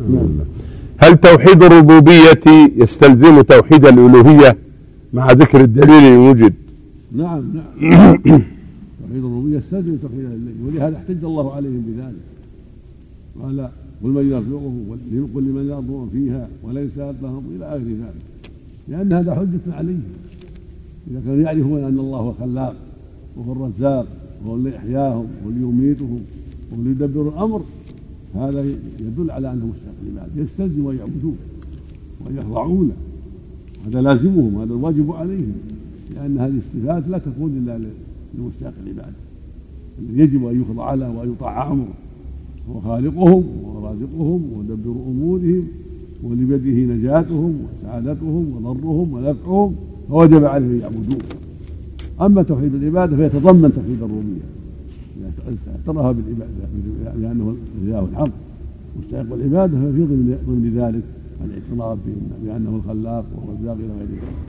لله. هل توحيد الربوبية يستلزم توحيد الألوهية مع ذكر الدليل إن وجد؟ نعم توحيد الربوبية يستلزم توحيد الألوهية، ولهذا احتج الله عليهم بذلك، قال قل من يرزقهم قل لمن يرضون فيها وليس لهم إلى آخر ذلك، لأن هذا حجة عليهم. إذا كانوا يعرفون أن الله هو الخلاق وهو الرزاق وهو اللي يحياهم وهو اللي يميتهم وهو اللي يدبر الأمر، هذا يدل على أنه مستحق العبادة، يستلزم أن يعبدوه وأن يخضعوا له، هذا لازمهم، هذا الواجب عليهم، لأن هذه الصفات لا تكون إلا لمستحق العبادة الذي يجب أن يخضع له وأن يطاع أمره، هو خالقهم ورازقهم ومدبر أمورهم والذي بيده نجاتهم وسعادتهم وضرهم ونفعهم، فوجب عليهم أن يعبدوه. أما توحيد العبادة فيتضمن توحيد الربوبية اعترف بالعبادة بأنه الإله الحق مستحق العبادة، ففي ضمن ذلك الاعتراف بأنه الخلاق والرزاق إلى غير ذلك.